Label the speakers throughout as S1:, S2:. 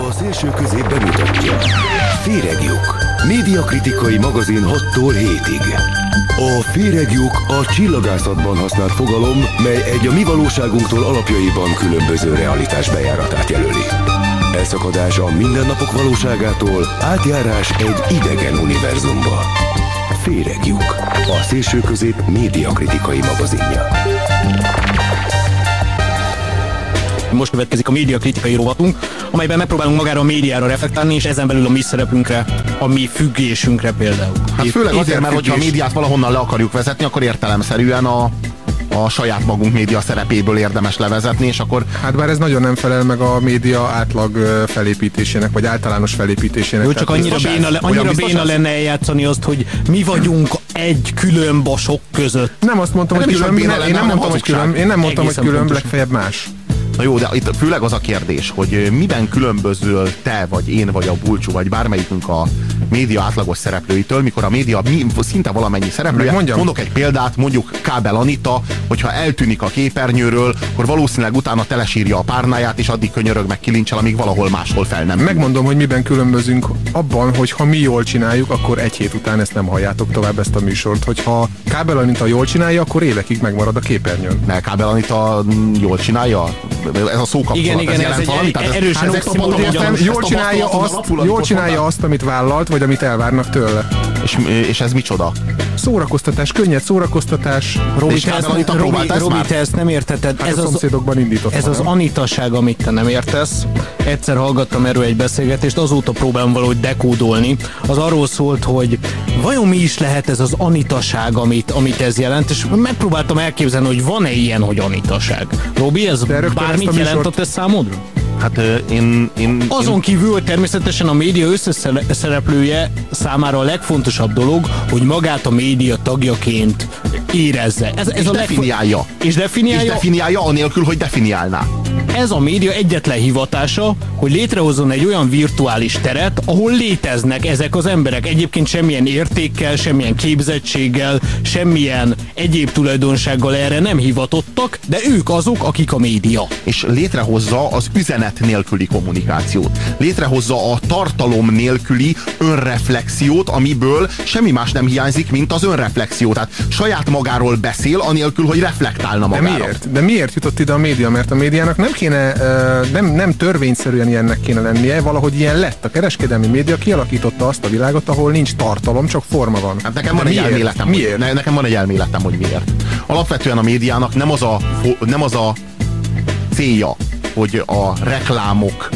S1: A Szélső Közép bemutatja: Féreglyuk, médiakritikai magazin 6-tól 7-ig. A féreglyuk a csillagászatban használt fogalom, mely egy a mi valóságunktól alapjaiban különböző realitás bejáratát jelöli. Elszakadás a mindennapok valóságától, átjárás egy idegen univerzumba. Féreglyuk, a Szélső Közép médiakritikai magazinja.
S2: Most következik a médiakritikai rovatunk, amelyben megpróbálunk magára a médiára reflektálni, és ezen belül a mi szerepünkre, a mi függésünkre például.
S3: Hát főleg azért, mert hogyha a médiát valahonnan le akarjuk vezetni, akkor értelemszerűen a saját magunk média szerepéből érdemes levezetni, és akkor...
S4: Hát bár ez nagyon nem felel meg a média átlag felépítésének, vagy általános felépítésének.
S2: Jó, csak annyira béna lenne eljátszani azt, hogy mi vagyunk egy külön basok között.
S4: Nem azt mondtam, hogy külön, én nem mondtam, hogy külön, legfeljebb más.
S3: Na jó, de itt főleg az a kérdés, hogy miben különbözöl te, vagy én, vagy a Bulcsú, vagy bármelyikünk a média átlagos szereplőitől, mikor a média szinte valamennyi szereplője. Mondok egy példát, mondjuk Kábel Anita, hogyha eltűnik a képernyőről, akkor valószínűleg utána telesírja a párnáját, és addig könyörög meg kilincsel, amíg valahol máshol fel nem.
S4: Megmondom, hogy miben különbözünk abban, hogy ha mi jól csináljuk, akkor egy hét után ezt nem halljátok tovább, ezt a műsort. Hogyha Kábel Anita jól csinálja, akkor évekig megmarad a képernyőn.
S3: Ne, Kábel Anita jól csinálja? Ez a szókapcsolat,
S2: igen, ez egy erősen
S4: jól csinálja azt, amit vállalt, vagy amit elvárnak tőle.
S3: És ez micsoda?
S4: Szórakoztatás, könnyed szórakoztatás.
S2: Robi, te ezt nem értheted.
S4: Hát szomszédokban indítottam.
S2: Ez az anitaság, amit te nem értesz. Egyszer hallgattam erről egy beszélgetést, azóta próbálom valahogy dekódolni. Az arról szólt, hogy vajon mi is lehet ez az anitaság, amit ez jelent, és megpróbáltam elképzelni, hogy van-e ilyen, hogy anitaság. Robi, ez bármit jelent a te számodra?
S3: Hát én
S2: azon kívül, hogy természetesen a média összeszereplője számára a legfontosabb dolog, hogy magát a média tagjaként érezze. Ez a
S3: definiálja.
S2: És definiálja
S3: anélkül, hogy definiálná.
S2: Ez a média egyetlen hivatása, hogy létrehozzon egy olyan virtuális teret, ahol léteznek ezek az emberek. Egyébként semmilyen értékkel, semmilyen képzettséggel, semmilyen egyéb tulajdonsággal erre nem hivatottak, de ők azok, akik a média.
S3: És létrehozza az üzenet nélküli kommunikációt. Létrehozza a tartalom nélküli önreflexiót, amiből semmi más nem hiányzik, mint az önreflexió. Tehát saját magáról beszél, anélkül, hogy reflektálna magára.
S4: De miért jutott ide a média? Mert a médiának nem kéne, nem törvényszerűen ilyennek kéne lennie, valahogy ilyen lett. A kereskedelmi média kialakította azt a világot, ahol nincs tartalom, csak forma van.
S3: Hát nekem van egy elméletem, nekem van egy elméletem, hogy miért. Alapvetően a médiának nem az a célja, hogy a reklámok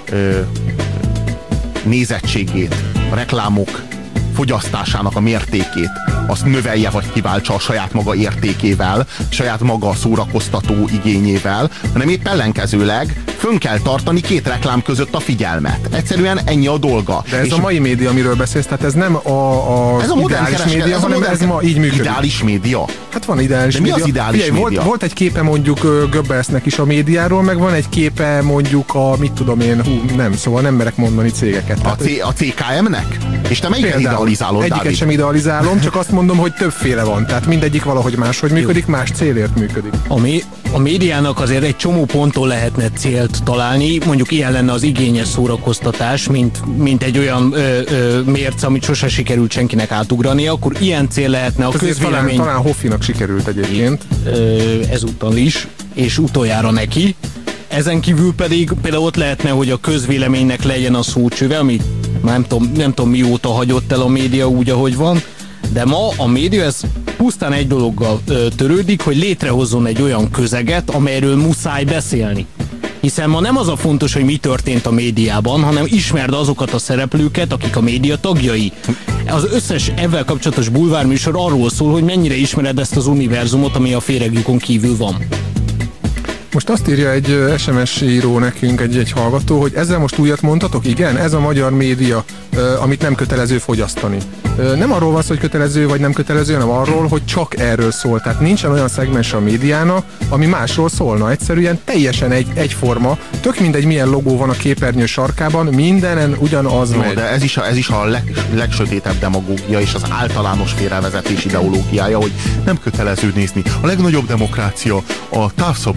S3: nézettségét, a reklámok fogyasztásának a mértékét azt növelje vagy kiváltsa a saját maga értékével, saját maga szórakoztató igényével, hanem épp ellenkezőleg fönn kell tartani két reklám között a figyelmet. Egyszerűen ennyi a dolga.
S4: De ez a mai média, amiről beszélsz, tehát ez nem
S3: ez a
S4: ideális média, hanem ez ma így működik.
S3: Ideális média?
S4: Hát van ideális média.
S3: De mi az ideális média?
S4: Volt egy képe mondjuk Goebbelsnek is a médiáról, meg van egy képe mondjuk a, mit tudom én, szóval nem merek mondani cégeket.
S3: A CKM-nek? És te melyiket idealizálod, Dávid?
S4: Egyiket sem idealizálom, csak azt mondom, hogy többféle van. Tehát mindegyik valahogy máshogy működik, más célért működik.
S2: A médiának azért egy csomó ponton lehetne célt találni, mondjuk ilyen lenne az igényes szórakoztatás, mint egy olyan mérce, amit sose sikerült senkinek átugrani, akkor ilyen cél lehetne a közvélemény.
S4: Talán Hoffinak sikerült egyébként.
S2: Ezúttal is, és utoljára neki. Ezen kívül pedig például ott lehetne, hogy a közvéleménynek legyen a szócsöve, ami nem tudom mióta hagyott el a média úgy, ahogy van, de ma a média ez pusztán egy dologgal törődik, hogy létrehozzon egy olyan közeget, amelyről muszáj beszélni. Hiszen ma nem az a fontos, hogy mi történt a médiában, hanem ismerd azokat a szereplőket, akik a média tagjai. Az összes ezzel kapcsolatos bulvárműsor arról szól, hogy mennyire ismered ezt az univerzumot, ami a féreglyukon kívül van.
S4: Most azt írja egy SMS író nekünk, egy hallgató, hogy ezzel most újat mondhatok? Igen, ez a magyar média, amit nem kötelező fogyasztani. Nem arról van szó, hogy kötelező vagy nem kötelező, hanem arról, hogy csak erről szól. Tehát nincsen olyan szegmens a médiának, ami másról szólna. Egyszerűen teljesen egyforma. Tök mindegy, milyen logó van a képernyő sarkában, mindenen ugyanaz megy.
S3: De ez is a legsötétebb demagógia és az általános félrevezetés ideológiája, hogy nem kötelező nézni. A legnagyobb demokrácia a távszabályzó demokrácia.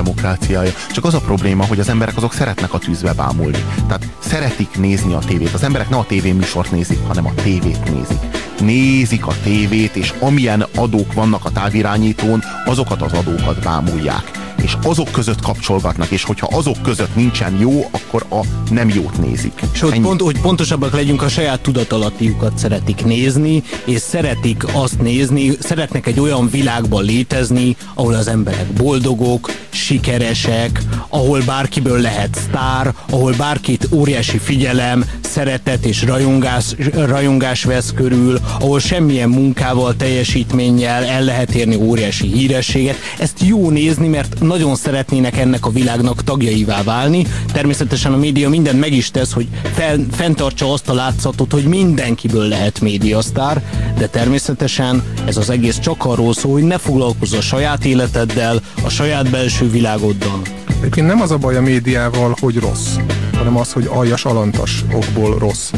S3: demokráciája. Csak az a probléma, hogy az emberek azok szeretnek a tűzbe bámulni. Tehát szeretik nézni a tévét. Az emberek nem a tévéműsort nézik, hanem a tévét nézik. Nézik a tévét, és amilyen adók vannak a távirányítón, azokat az adókat bámulják. És azok között kapcsolgatnak, és hogyha azok között nincsen jó, akkor a nem jót nézik.
S2: És hogy pontosabbak legyünk, a saját tudatalattiukat szeretik nézni, és szeretik azt nézni, szeretnek egy olyan világban létezni, ahol az emberek boldogok, sikeresek, ahol bárkiből lehet sztár, ahol bárkit óriási figyelem, szeretet és rajongás vesz körül, ahol semmilyen munkával, teljesítménnyel el lehet érni óriási hírességet. Ezt jó nézni, mert nagyon szeretnének ennek a világnak tagjaivá válni. Természetesen a média mindent meg is tesz, hogy fenntartsa azt a látszatot, hogy mindenkiből lehet médiasztár, de természetesen ez az egész csak arról szól, hogy ne foglalkozz a saját életeddel, a saját belső világoddal.
S4: Egyébként nem az a baj a médiával, hogy rossz, hanem az, hogy aljas, alantas okból rossz.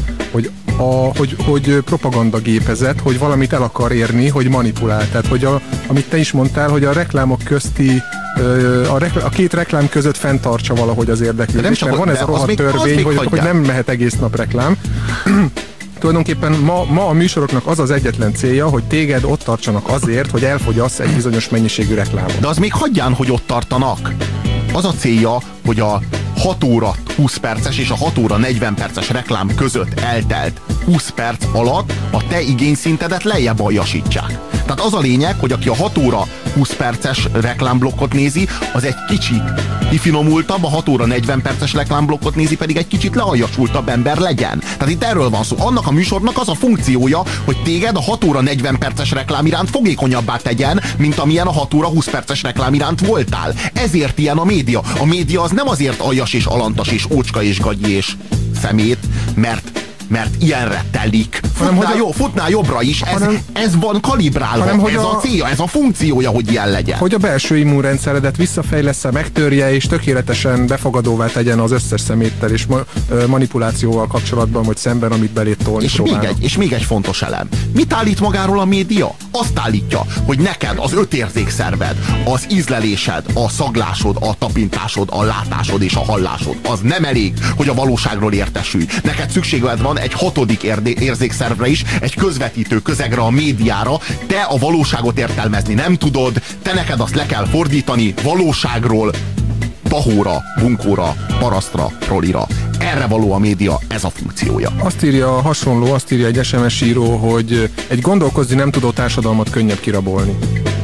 S4: Hogy propagandagépezet, hogy valamit el akar érni, hogy manipulál. Tehát, hogy amit te is mondtál, hogy a reklámok közti a két reklám között fenntartsa valahogy az érdeklődést, mert van ez a rohadt törvény, hogy nem mehet egész nap reklám. Tulajdonképpen ma a műsoroknak az az egyetlen célja, hogy téged ott tartsanak azért, hogy elfogyasz egy bizonyos mennyiségű reklámot.
S3: De az még hagyján, hogy ott tartanak. Az a célja, hogy a 6 óra 20 perces és a 6 óra 40 perces reklám között eltelt 20 perc alatt a te igényszintedet lejjebb aljasítsák. Tehát az a lényeg, hogy aki a 6 óra 20 perces reklámblokkot nézi, az egy kicsit kifinomultabb, a 6 óra 40 perces reklámblokkot nézi, pedig egy kicsit lealjasultabb ember legyen. Tehát itt erről van szó. Annak a műsornak az a funkciója, hogy téged a 6 óra 40 perces reklám iránt fogékonyabbá tegyen, mint amilyen a 6 óra 20 perces reklám iránt voltál. Ezért ilyen a média. A média az nem azért aljas és alantas és ócska és gagyi és szemét, mert ilyenre telik. Futnál jobbra is, ez van kalibrálva, ez a célja, ez a funkciója, hogy ilyen legyen.
S4: Hogy a belső immunrendszeredet visszafejlesz-e, megtörje, és tökéletesen befogadóvá tegyen az összes szeméttel és manipulációval kapcsolatban, vagy szemben, amit belét tolni próbálnak.
S3: És még egy fontos elem. Mit állít magáról a média? Azt állítja, hogy neked az 5 érzékszerved, az ízlelésed, a szaglásod, a tapintásod, a látásod és a hallásod, az nem elég, hogy a valóságról értesülj. Neked szükséged van egy 6. érzékszervre is, egy közvetítő közegre, a médiára. Te a valóságot értelmezni nem tudod, te neked azt le kell fordítani valóságról pahóra, bunkóra, parasztra, trollira. Erre való a média, ez a funkciója.
S4: Azt írja egy SMS író, hogy egy gondolkozni nem tudó társadalmat könnyebb kirabolni.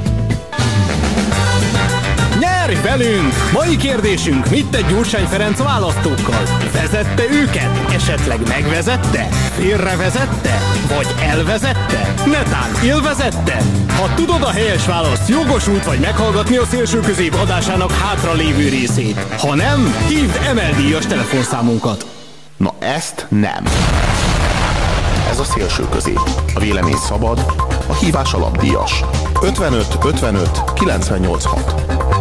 S2: Nyerj velünk! Mai kérdésünk, mit tett Gyurcsány Ferenc a választókkal? Vezette őket? Esetleg megvezette? Félrevezette? Vagy elvezette? Netán élvezette? Ha tudod a helyes választ, jogosult vagy meghallgatni a Szélső Közép adásának hátra lévő részét. Ha nem, hívd MLD-as telefonszámunkat.
S3: Na ezt nem. Ez a Szélső Közép. A vélemény szabad, a hívás alapdíjas. 55 55 98 6.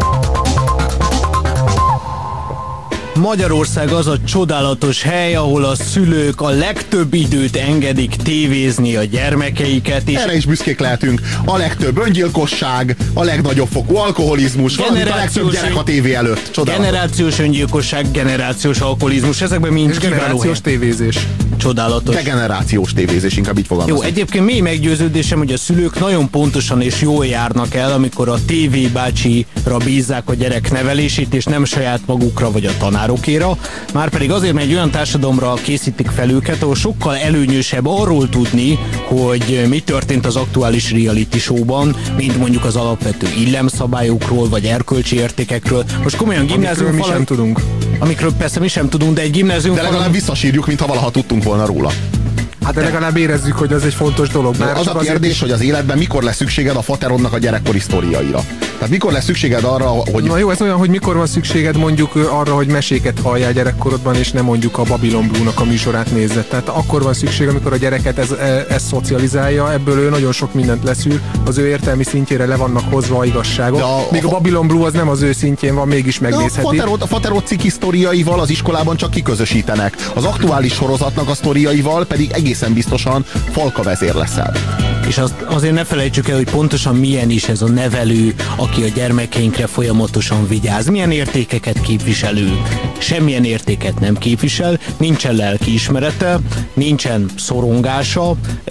S2: Magyarország az a csodálatos hely, ahol a szülők a legtöbb időt engedik tévézni a gyermekeiket. És
S3: erre is büszkék lehetünk. A legtöbb öngyilkosság, a legnagyobb fokú alkoholizmus, valamint a legtöbb gyerek a tévé előtt. Csodálatos.
S2: Generációs öngyilkosság, generációs alkoholizmus, ezekben mind
S4: és generációs tévézés.
S2: Csodálatos.
S3: Degenerációs tévézés, inkább így fogalmazom.
S2: Jó, egyébként mély meggyőződésem, hogy a szülők nagyon pontosan és jól járnak el, amikor a TV bácsira bízzák a gyerek nevelését, és nem saját magukra vagy a tanárokéra. Márpedig azért, mert egy olyan társadalomra készítik fel őket, ahol sokkal előnyösebb arról tudni, hogy mi történt az aktuális reality showban, mint mondjuk az alapvető illemszabályokról, vagy erkölcsi értékekről. Most komolyan gimnázium
S4: mi sem tudunk.
S2: Amikről persze mi sem tudunk, de egy gimnázium
S3: de legalább visszasírjuk, mintha valaha tudtunk volna róla.
S4: Hát de legalább érezzük, hogy ez egy fontos dolog.
S3: Az a kérdés, hogy az életben mikor lesz szükséged a faterodnak a gyerekkori sztoriaira. Tehát mikor lesz szükséged arra, hogy...
S4: Na jó, ez olyan, hogy mikor van szükséged mondjuk arra, hogy meséket halljál gyerekkorodban, és nem mondjuk a Babylon Blue-nak a műsorát nézzed. Tehát akkor van szükség, amikor a gyereket ez szocializálja, ebből ő nagyon sok mindent leszűr, az ő értelmi szintjére le vannak hozva a igazságok. Míg a Babylon Blue az nem az ő szintjén van, mégis megnézheti.
S3: A faterod ciki sztoriaival az iskolában csak kiközösítenek. Az aktuális sorozatnak a sztoriaival pedig egészen biztosan falkavezér leszel.
S2: És azért ne felejtsük el, hogy pontosan milyen is ez a nevelő, aki a gyermekeinkre folyamatosan vigyáz. Milyen értékeket képviselő? Semmilyen értéket nem képvisel, nincsen lelkiismerete, nincsen szorongása,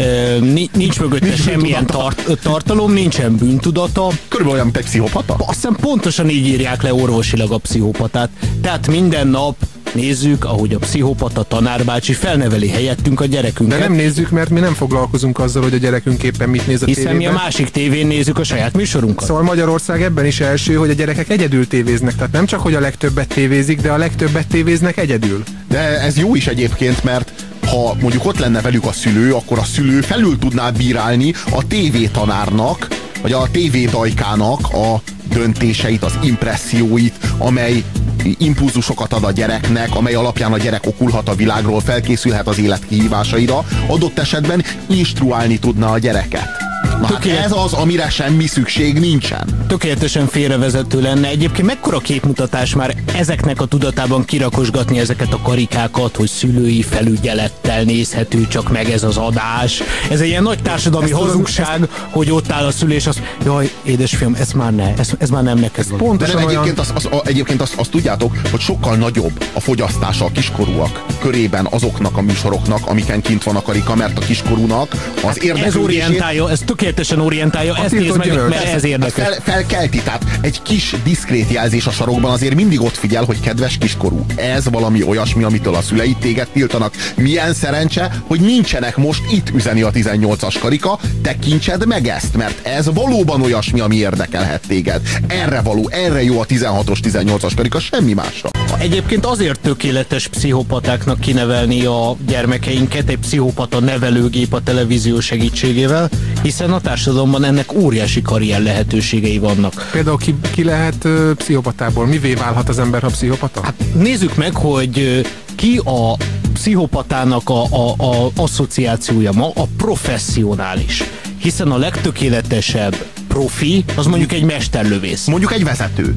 S2: nincs mögötte semmilyen tartalom, nincsen bűntudata.
S3: Körülbelül olyan, mint egy pszichopata?
S2: Azt hiszem pontosan így írják le orvosilag a pszichopatát. Tehát minden nap nézzük, ahogy a pszichopata tanárbácsi felneveli helyettünk a gyerekünket.
S4: De nem nézzük, mert mi nem foglalkozunk azzal, hogy a gyerekünk éppen mit néz a tévében.
S2: Hiszen mi a másik tévén nézzük a saját műsorunkat.
S4: Szóval Magyarország ebben is első, hogy a gyerekek egyedül tévéznek. Tehát nem csak, hogy a legtöbbet tévézik, de a legtöbbet tévéznek egyedül.
S3: De ez jó is egyébként, mert ha mondjuk ott lenne velük a szülő, akkor a szülő felül tudná bírálni a tévétanárnak, vagy a tévédajkának a döntéseit, az impresszióit, amely impulzusokat ad a gyereknek, amely alapján a gyerek okulhat a világról, felkészülhet az élet kihívásaira, adott esetben instruálni tudna a gyereket. Na hát ez az, amire semmi szükség nincsen.
S2: Tökéletesen félrevezető lenne. Egyébként mekkora képmutatás már ezeknek a tudatában kirakosgatni ezeket a karikákat, hogy szülői felügyelettel nézhető csak meg ez az adás. Ez egy ilyen nagy társadalmi hazugság, hogy ott áll a szülő, és azt, jaj, édesfiam, ez már nem neked van.
S3: Pontosan egyébként azt tudjátok, hogy sokkal nagyobb a fogyasztása a kiskorúak körében azoknak a műsoroknak, amiken kint van a karika, mert a kiskorúnak az érdeklődését...
S2: Ez tökéletesen orientálja, ezt nézd meg, mert ez érdekes.
S3: Felkelti, tehát egy kis diszkrét jelzés a sarokban azért mindig ott figyel, hogy kedves kiskorú, ez valami olyasmi, amitől a szüleid téged tiltanak. Milyen szerencse, hogy nincsenek most itt, üzeni a 18-as karika, tekintsed meg ezt, mert ez valóban olyasmi, ami érdekelhet téged. Erre való, erre jó a 16-os, 18-as karika, semmi másra.
S2: Egyébként azért tökéletes pszichopatáknak kinevelni a gyermekeinket, egy pszichopata nevelőgép a televízió segítségével, hiszen a társadalomban ennek óriási karrier lehetőségei vannak.
S4: Például ki lehet pszichopatából? Mivé válhat az ember, ha pszichopata?
S2: Hát nézzük meg, hogy ki a pszichopatának a asszociációja ma, a professzionális. Hiszen a legtökéletesebb profi, az mondjuk egy mesterlövész.
S3: Mondjuk egy vezető.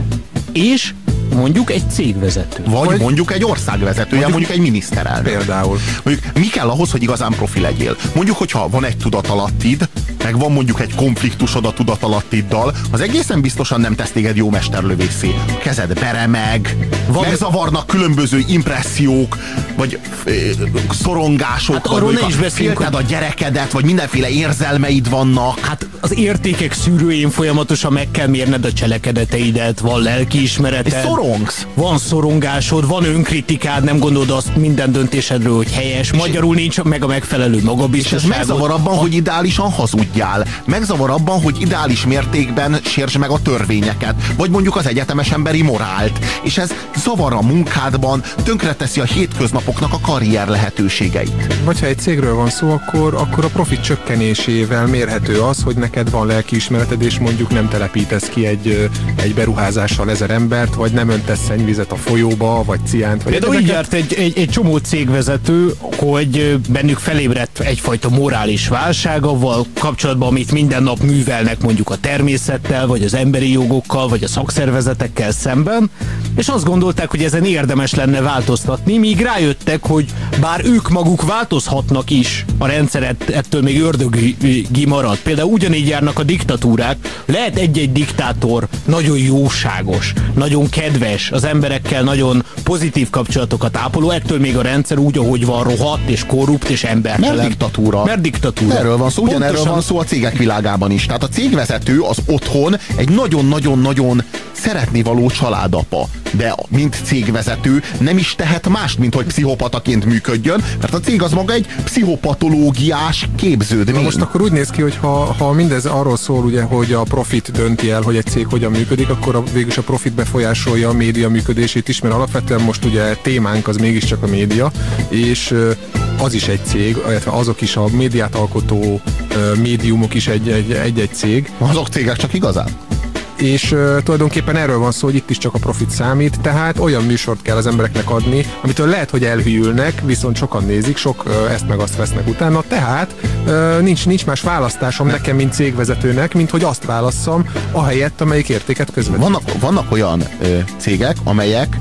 S2: És mondjuk egy cégvezető.
S3: Vagy mondjuk egy országvezetője, mondjuk egy miniszterelnök.
S4: Például.
S3: Mondjuk mi kell ahhoz, hogy igazán profi legyél? Mondjuk, hogyha van egy tudatalattid, meg van mondjuk egy konfliktusod a tudatalattiddal, az egészen biztosan nem tesz téged jó mesterlövészé. A kezed beremeg, megzavarnak különböző impressziók, vagy szorongások,
S2: hát arról ne is beszélünk,
S3: félted a gyerekedet, vagy mindenféle érzelmeid vannak.
S2: Hát az értékek szűrőjén folyamatosan meg kell mérned a cselekedeteidet, van lelkiismereted.
S3: Szorongsz.
S2: Van szorongásod, van önkritikád, nem gondolod azt minden döntésedről, hogy helyes. Magyarul nincs meg a megfelelő magabiztosságod.
S3: És ez megzavar abban, hogy ideálisan hazudjál. Megzavar abban, hogy ideális mértékben sértsd meg a törvényeket. Vagy mondjuk az egyetemes emberi morált. És ez zavar a munkádban, tönkreteszi a hétköznapoknak a karrier lehetőségeit.
S4: Vagy ha egy cégről van szó, akkor a profit csökkenésével mérhető az, hogy neked van lelkiismereted, és mondjuk nem telepítesz ki egy beruházással 1000 embert, vagy nem öntesz szennyvizet a folyóba, vagy ciánt, vagy
S2: de úgy járt egy csomó cégvezető, hogy bennük felébredt egyfajta morális válsággal kapcsolatban, amit minden nap művelnek mondjuk a természettel, vagy az emberi jogokkal, vagy a szakszervezetekkel szemben, és azt gondolták, hogy ezen érdemes lenne változtatni, míg rájöttek, hogy bár ők maguk változhatnak is, a rendszer ettől még ördögi marad. Például ugyanígy járnak a diktatúrák, lehet egy-egy diktátor nagyon jóságos, nagyon kedves, az emberekkel nagyon pozitív kapcsolatokat ápoló, ettől még a rendszer úgy, ahogy van, rohadt és korrupt és embertelen.
S3: Mert diktatúra. Erről van szó, ugyanerről van szó a cégek világában is. Tehát a cégvezető az otthon egy nagyon-nagyon-nagyon szeretnivaló családapa, de mint cégvezető nem is tehet mást, mint hogy pszichopataként működjön, mert a cég az maga egy pszichopatológiás képződmény.
S4: Na most akkor úgy néz ki, hogy ha mindez arról szól, ugye, hogy a profit dönti el, hogy egy cég hogyan működik, akkor végülis a profit befolyásolja a média működését is, mert alapvetően most ugye témánk az mégiscsak a média, és az is egy cég, illetve azok is a médiát alkotó médiumok is egy cég.
S3: Azok cégek csak igazán?
S4: És tulajdonképpen erről van szó, hogy itt is csak a profit számít, tehát olyan műsort kell az embereknek adni, amitől lehet, hogy elhűlnek, viszont sokan nézik, sok ezt meg azt vesznek utána, tehát nincs más választásom nekem, mint cégvezetőnek, mint hogy azt válasszam ahelyett, amelyik értéket közvetít.
S3: Vannak olyan cégek, amelyek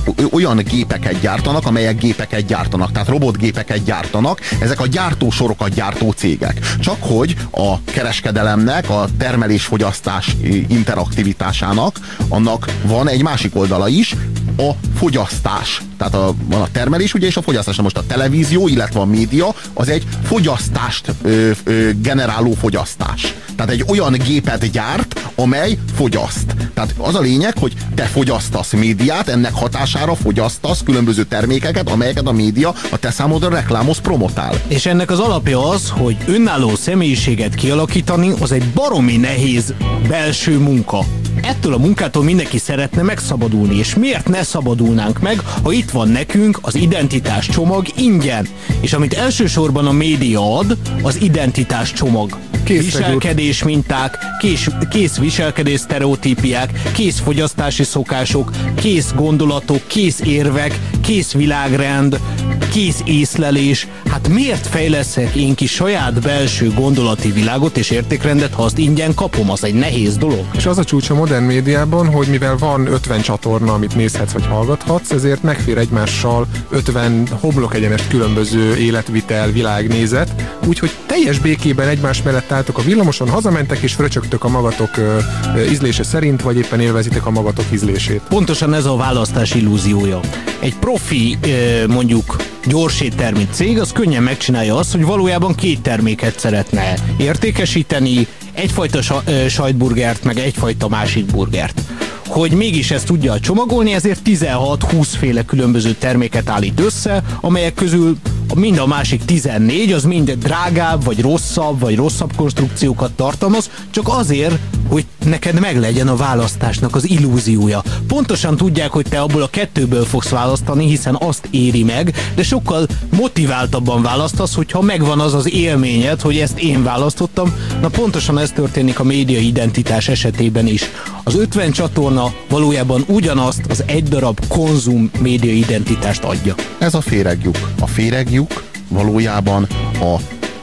S3: olyan gépeket gyártanak, amelyek gépeket gyártanak, tehát robotgépeket gyártanak, ezek a gyártósorokat gyártó cégek. Csak hogy a kereskedelemnek, a termelés-fogyasztás interaktivitásának, annak van egy másik oldala is, a fogyasztás. Tehát van a termelés, ugye, és a fogyasztás. Most a televízió, illetve a média, az egy fogyasztást generáló fogyasztás. Tehát egy olyan gépet gyárt, amely fogyaszt. Tehát az a lényeg, hogy te fogyasztasz médiát, ennek hatására fogyasztasz különböző termékeket, amelyeket a média a te számodra reklámoz, promotál.
S2: És ennek az alapja az, hogy önálló személyiséget kialakítani, az egy baromi nehéz belső munka. Ettől a munkától mindenki szeretne megszabadulni, és miért ne szabadulnánk meg, ha itt van nekünk az identitás csomag ingyen. És amit elsősorban a média ad, az identitás csomag. Viselkedés minták, kész viselkedés sztereotípiák, kész fogyasztási szokások, kész gondolatok, kész érvek, kész világrend, kész észlelés. Hát miért fejleszek én ki saját belső gondolati világot és értékrendet, ha azt ingyen kapom? Az egy nehéz dolog.
S4: És az a csúcs a modern médiában, hogy mivel van 50 csatorna, amit nézhetsz vagy hallgathatsz, ezért megfér egymással 50 homlokegyenest különböző életvitel, világnézet, úgyhogy teljes békében egymás mellett álltok a villamoson, hazamentek és fröcsögtök a magatok ízlése szerint, vagy éppen élvezitek a magatok ízlését.
S2: Pontosan ez a választás illúziója. Egy profi, mondjuk gyorséttermi cég, az könnyen megcsinálja azt, hogy valójában két terméket szeretne értékesíteni, egyfajta sajtburgert, meg egyfajta másik burgert. Hogy mégis ezt tudja csomagolni, ezért 16-20 féle különböző terméket állít össze, amelyek közül mind a másik 14, az mind drágább, vagy rosszabb konstrukciókat tartalmaz, csak azért, hogy neked meglegyen a választásnak az illúziója. Pontosan tudják, hogy te abból a kettőből fogsz választani, hiszen azt éri meg, de sokkal motiváltabban választasz, hogyha megvan az az élményed, hogy ezt én választottam. Na pontosan ez történik a média identitás esetében is. Az 50 csatorna valójában ugyanazt az egy darab konzum média identitást adja.
S3: Ez a féreglyuk. A féreglyuk valójában a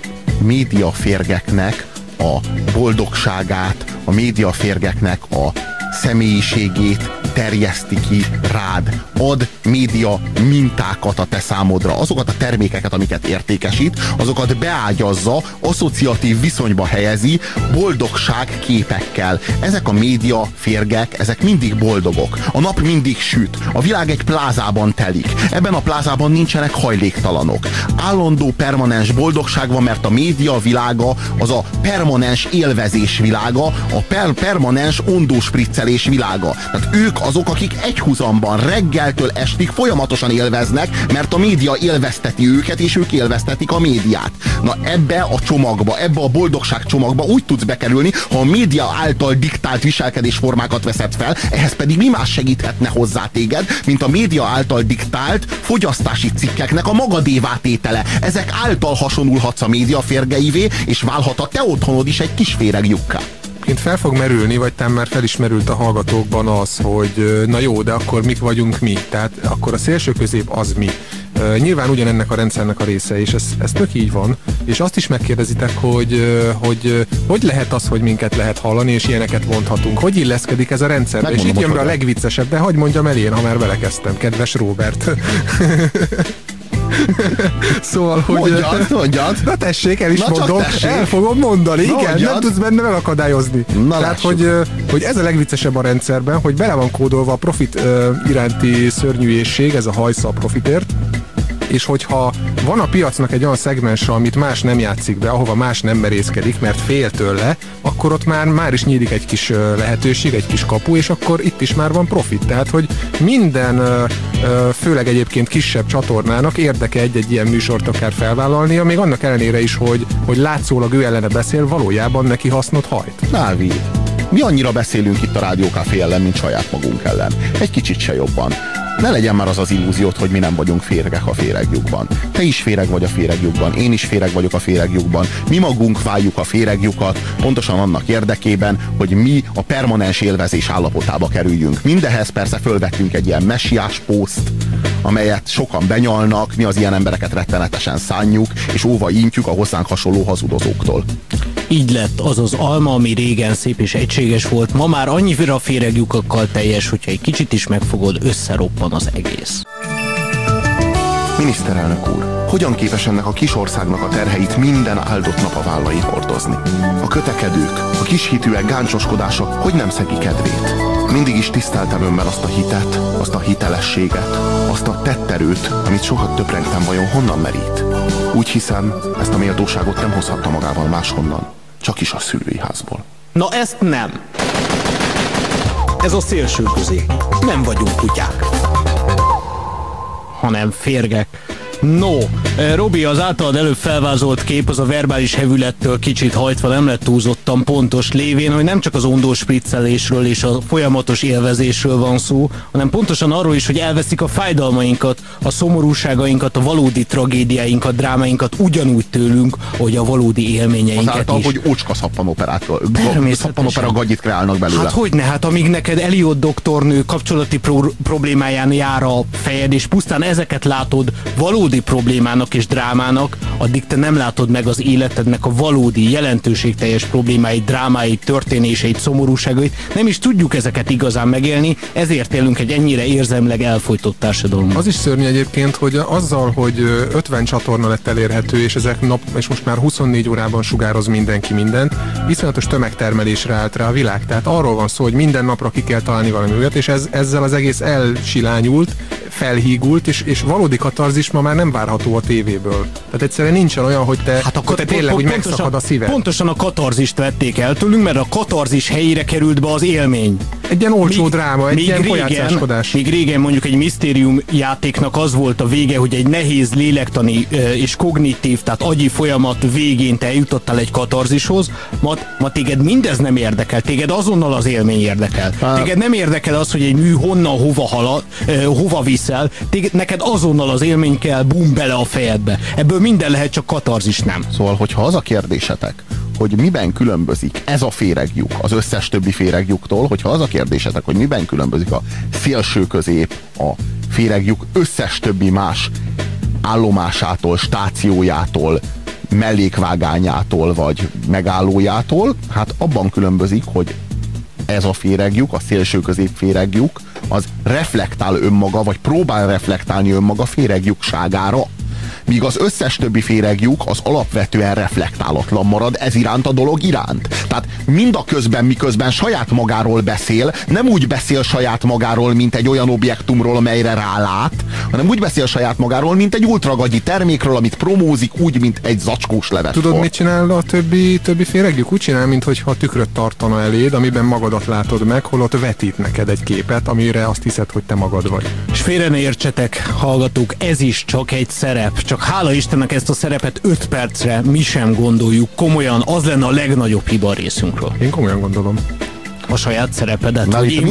S3: médiaférgeknek a boldogságát, a médiaférgeknek a személyiségét terjeszti ki rád. Ad média mintákat a te számodra. Azokat a termékeket, amiket értékesít, azokat beágyazza, asszociatív viszonyba helyezi boldogság képekkel. Ezek a média férgek, ezek mindig boldogok. A nap mindig süt. A világ egy plázában telik. Ebben a plázában nincsenek hajléktalanok. Állandó, permanens boldogság van, mert a média világa az a permanens élvezés világa, a permanens ondóspriccelés világa. Tehát ők azok, akik egyhuzamban reggeltől estig folyamatosan élveznek, mert a média élvezteti őket, és ők élveztetik a médiát. Na ebbe a csomagba, ebbe a boldogság csomagba úgy tudsz bekerülni, ha a média által diktált viselkedésformákat veszed fel, ehhez pedig mi más segíthetne hozzá téged, mint a média által diktált fogyasztási cikkeknek a magadévá tétele. Ezek által hasonulhatsz a média férgeivé, és válhat a te otthonod is egy kis féregjukká.
S4: Mint fel fog merülni, vagy tám már felismerült a hallgatókban az, hogy na jó, de akkor mik vagyunk mi? Tehát akkor a szélső közép az mi? Nyilván ugyanennek a rendszernek a része, és ez tök így van, és azt is megkérdezitek, hogy lehet az, hogy minket lehet hallani, és ilyeneket mondhatunk. Hogy illeszkedik ez a rendszerbe? És itt jön be a legviccesebb, de hagyd mondjam el én, ha már vele kezdtem, kedves Róbert. Szóval, hogy...
S3: Mondjad.
S4: Na tessék, el is mondom. El fogom mondani, igen, mondjad. Nem tudsz benne megakadályozni. Tehát, hogy ez a legviccesebb a rendszerben, hogy bele van kódolva a profit iránti szörnyűészség, ez a hajsza a profitért, és hogyha van a piacnak egy olyan szegmense, amit más nem játszik be, ahova más nem merészkedik, mert fél tőle, akkor ott már is nyílik egy kis lehetőség, egy kis kapu, és akkor itt is már van profit. Tehát, hogy minden, főleg egyébként kisebb csatornának érdeke egy ilyen műsort akár felvállalnia, még annak ellenére is, hogy látszólag ő ellene beszél, valójában neki hasznot hajt.
S3: Dávid, mi annyira beszélünk itt a Rádió Café ellen, mint saját magunk ellen. Egy kicsit se jobban. Ne legyen már az az illúziót, hogy mi nem vagyunk féregek a féregjukban. Te is féreg vagy a féregjukban, én is féreg vagyok a féregjukban. Mi magunk váljuk a féregjukat, pontosan annak érdekében, hogy mi a permanens élvezés állapotába kerüljünk. Mindehhez persze fölvettünk egy ilyen messiás pószt, amelyet sokan benyalnak, mi az ilyen embereket rettenetesen szánjuk, és óva intjük a hozzánk hasonló hazudozóktól.
S2: Így lett az az alma, ami régen szép és egységes volt, ma már annyira féreglyukakkal teljes, hogyha egy kicsit is megfogod, összeroppan az egész.
S3: Miniszterelnök úr, hogyan képes ennek a kis országnak a terheit minden áldott nap a vállain hordozni? A kötekedők, a kishitűek gáncsoskodása hogy nem szegi kedvét? Mindig is tiszteltem önben azt a hitet, azt a hitelességet, azt a tetterőt, amit soha töprengtem, vajon honnan merít? Úgy hiszem, ezt a méltóságot nem hozhatta magával máshonnan, csak is a szülői házból.
S2: Na ezt nem! Ez a szélső közé. Nem vagyunk kutyák, hanem férgek. No, Robi, az általad előbb felvázolt kép az a verbális hevülettől kicsit hajtva nem lett túlzottan pontos, lévén, hogy nem csak az ondós spriccelésről és a folyamatos élvezésről van szó, hanem pontosan arról is, hogy elveszik a fájdalmainkat, a szomorúságainkat, a valódi tragédiáinkat, drámáinkat ugyanúgy tőlünk, ahogy a valódi élményeinket
S3: azáltal,
S2: is.
S3: hogy ócska szappanopera gagyit kreálnak belőle.
S2: Hát hogyne, hát amíg neked Eliott doktornő kapcsolati problémáján jár a fejed, és pusztán ezeket látod valódi problémának és drámának, addig te nem látod meg az életednek a valódi, jelentőségteljes problémáit, drámáit, történéseit, szomorúságait. Nem is tudjuk ezeket igazán megélni, ezért élünk egy ennyire érzelmileg elfojtott társadalomban.
S4: Az is szörnyű egyébként, hogy azzal, hogy 50 csatorna lett elérhető, és ezek és most már 24 órában sugároz mindenki mindent, viszonylatos tömegtermelésre állt rá a világ. Tehát arról van szó, hogy minden napra ki kell találni valami újat, és ezzel az egész elsilányult, felhígult, és valódi katarzis ma már nem várható a tévéből. Tehát egyszerűen nincsen olyan, hogy te tényleg úgy megszakad a szíved.
S2: Pontosan a katarzist vették el tőlünk, mert a katarzis helyére került be az élmény.
S4: Egy ilyen olcsó dráma, egy ilyen pojácáskodás.
S2: Még régen mondjuk egy misztérium játéknak az volt a vége, hogy egy nehéz lélektani és kognitív, tehát agyi folyamat végén te eljutottál egy katarzishoz, ma téged mindez nem érdekel, téged azonnal az élmény érdekel. Téged nem érdekel az, hogy egy mű honnan hova viszel, neked azonnal az élmény kell, bum, bele a fejedbe. Ebből minden lehet, csak katarzis nem.
S3: Szóval, hogyha az a kérdésetek, hogy miben különbözik ez a féreglyuk az összes többi féreglyuktól, hogyha az a kérdésetek, hogy miben különbözik a szélső közép a féreglyuk összes többi más állomásától, stációjától, mellékvágányától vagy megállójától, hát abban különbözik, hogy ez a féreglyuk, a szélső közép féreglyuk, az reflektál önmaga, vagy próbál reflektálni önmaga féreglyukságára. Míg az összes többi féreglyuk az alapvetően reflektálatlan marad ez iránt a dolog iránt. Tehát mindaközben, miközben saját magáról beszél, nem úgy beszél saját magáról, mint egy olyan objektumról, amelyre rálát, hanem úgy beszél saját magáról, mint egy ultragagyi termékről, amit promózik, úgy, mint egy zacskós levet.
S4: Tudod, mit csinál a többi féreglyuk? Úgy csinál, mintha tükröt tartana eléd, amiben magadat látod meg, holott vetít neked egy képet, amire azt hiszed, hogy te magad vagy.
S2: És félre ne értsetek, hallgatók, ez is csak egy szerep. Csak hála Istennek ezt a szerepet 5 percre mi sem gondoljuk komolyan, az lenne a legnagyobb hiba részünkről.
S4: Én komolyan gondolom.
S2: A saját szerepedet?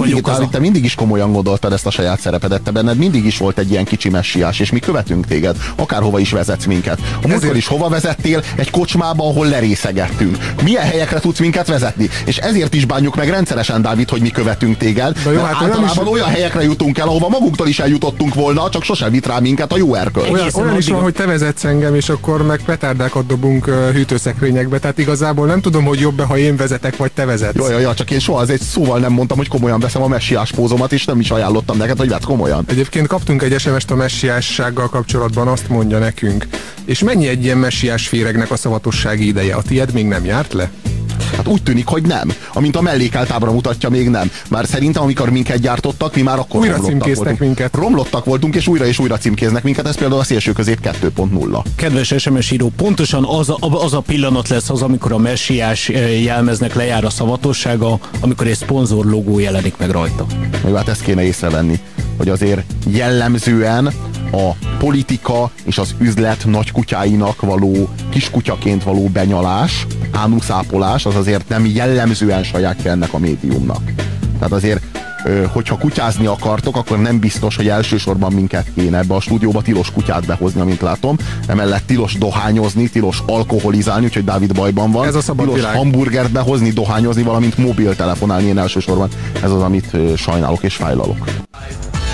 S3: Te mindig is komolyan gondoltad ezt a saját szerepedet, te benned mindig is volt egy ilyen kicsi messiás, és mi követünk téged, akárhova is vezetsz minket. A múltkor is hova vezettél? Egy kocsmába, ahol lerészegettünk. Milyen helyekre tudsz minket vezetni? És ezért is bánjuk meg rendszeresen, Dávid, hogy mi követünk téged.
S4: Jó, hát
S3: általában olyan helyekre jutunk el, ahova magunktól is eljutottunk volna, csak sosem vitt rá minket a jó erköl.
S4: Olyan is van, hogy te vezetsz engem, és akkor meg petárdákat dobunk hűtőszekrényekbe, tehát igazából nem tudom, hogy jobb-e, ha én vezetek, vagy te vezetsz.
S3: Ja, csak én soha egy szóval nem mondtam, hogy komolyan veszem a messiás pózomat, és nem is ajánlottam neked, hogy vedd komolyan.
S4: Egyébként kaptunk egy SMS-t a messiássággal kapcsolatban, azt mondja nekünk. És mennyi egy ilyen messiás féregnek a szavatossági ideje? A tied még nem járt le?
S3: Hát úgy tűnik, hogy nem. Amint a mellékelt ábra mutatja, még nem. Már szerintem, amikor minket gyártottak, mi már akkor
S4: újra címkéztek minket.
S3: Romlottak voltunk, és újra címkéznek minket. Ez például a szélső közép 2.0.
S2: Kedves SMS író, pontosan az a pillanat lesz az, amikor a messiás jelmeznek lejár a szavatossága, amikor egy szponzor logó jelenik meg rajta.
S3: Jó, hát ezt kéne észrevenni, hogy azért jellemzően a politika és az üzlet nagykutyáinak való, kiskutyaként való benyalás, ánuszápolás, az azért nem jellemzően sajátja ennek a médiumnak. Tehát azért, hogyha kutyázni akartok, akkor nem biztos, hogy elsősorban minket kéne ebbe a stúdióba tilos kutyát behozni, amint látom. Emellett tilos dohányozni, tilos alkoholizálni, úgyhogy Dávid bajban van.
S4: Ez a szabad
S3: tilos
S4: világ.
S3: Hamburgert behozni, dohányozni, valamint mobiltelefonálni, én elsősorban. Ez az, amit sajnálok és fájlalok.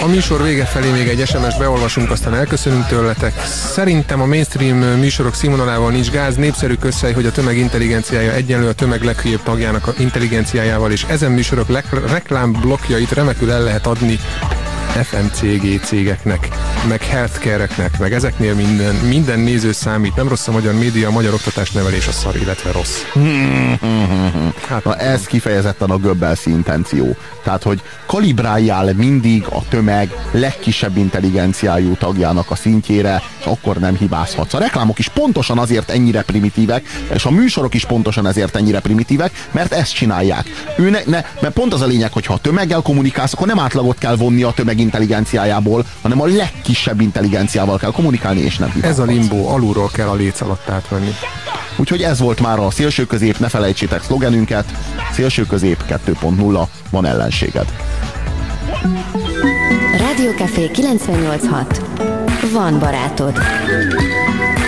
S4: A műsor vége felé még egy SMS-t beolvasunk, aztán elköszönünk tőletek. Szerintem a mainstream műsorok színvonalával nincs gáz, népszerű közhely, hogy a tömeg intelligenciája egyenlő a tömeg leghülyébb tagjának a intelligenciájával, és ezen műsorok reklámblokkjait remekül el lehet adni FMCG cégeknek, meg healthcare-eknek, meg ezeknél minden néző számít. Nem rossz a magyar média, a magyar oktatásnevelés a szar, illetve rossz.
S3: Hát, na ez kifejezetten a Goebbels intenció. Tehát, hogy kalibráljál mindig a tömeg legkisebb intelligenciájú tagjának a szintjére, és akkor nem hibázhatsz. A reklámok is pontosan azért ennyire primitívek, és a műsorok is pontosan ezért ennyire primitívek, mert ezt csinálják. Mert pont az a lényeg, hogy ha a tömeggel kommunikálsz, akkor nem átlagot kell vonni a tömeg intelligenciájából, hanem a legkisebb intelligenciával kell kommunikálni, és nem hibázhatsz.
S4: Ez a limbó, alulról kell a léc alatt átvenni.
S3: Úgyhogy ez volt már a Szélsőközép, ne felejtsétek szlogenünket, Szélsőközép 2.0, van ellenséged.
S5: Rádiókafé 98.6. Van barátod.